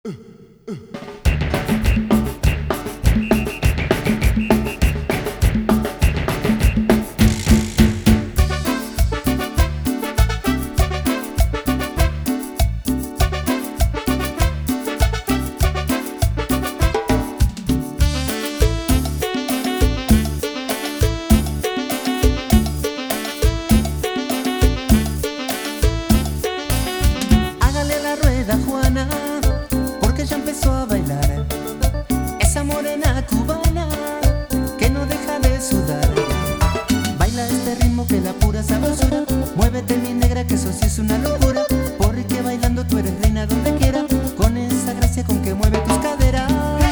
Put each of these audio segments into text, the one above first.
Hágale la rueda, Juana, porque ya empezó a bailar esa morena cubana que no deja de sudar. Baila este ritmo que la pura sabrosura. Muévete, mi negra, que eso sí es una locura, porque bailando tú eres reina donde quiera, con esa gracia con que mueve tus caderas.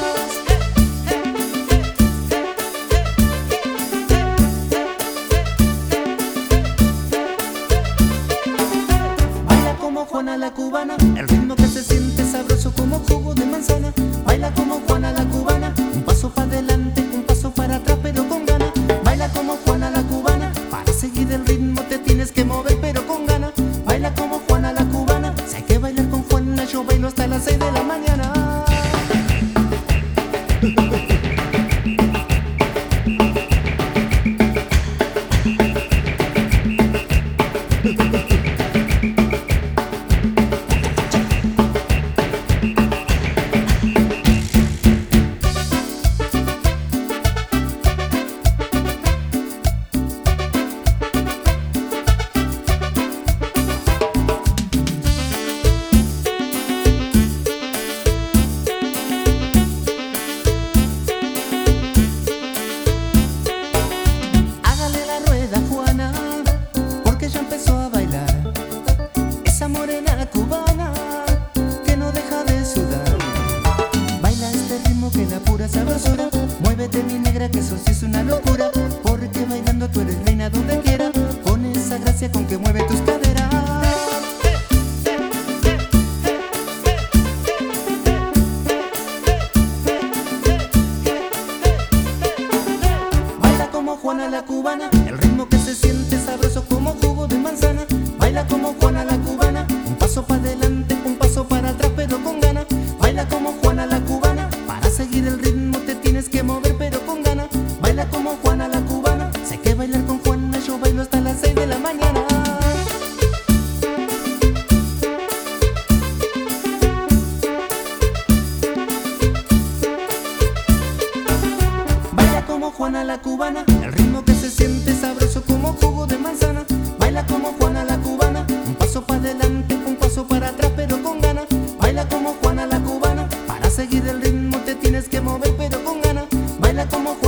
Baila como Juana la cubana, el ritmo que se siente sabroso como jugo de manzana. Baila como Juana la cubana, un paso para adelante, un paso para atrás, pero con ganas. Baila como Juana la cubana, para seguir el ritmo te tienes que mover, pero con ganas. Baila como Juana la cubana, si hay que bailar con Juana, yo bailo hasta las 6 de la mañana. Hágale la rueda, Juana, porque ya empezó a bailar esa morena cubana que no deja de sudar. Baila este ritmo que la pura sabrosura. Muévete, mi negra, que eso sí es una locura, porque bailando tú eres reina donde quiera, con esa gracia con que mueve tus caderas. Baila como Juana la cubana, el ritmo que se siente sabroso como jugo de manzana. Baila como Juana la cubana, un paso para adelante, un paso para atrás, pero con ganas. Baila como Juana la cubana, para seguir el ritmo te tienes que mover, pero con ganas. Baila como Juana la cubana, sé que bailar con Juana, yo bailo hasta las 6 de la mañana. Baila como Juana la cubana, el ritmo que se siente sabroso como jugo de manzana. Baila como Juana la cubana, un paso para adelante, un paso para atrás, pero con ganas. Baila como Juana la cubana, para seguir el ritmo te tienes que mover, pero con ganas. Baila como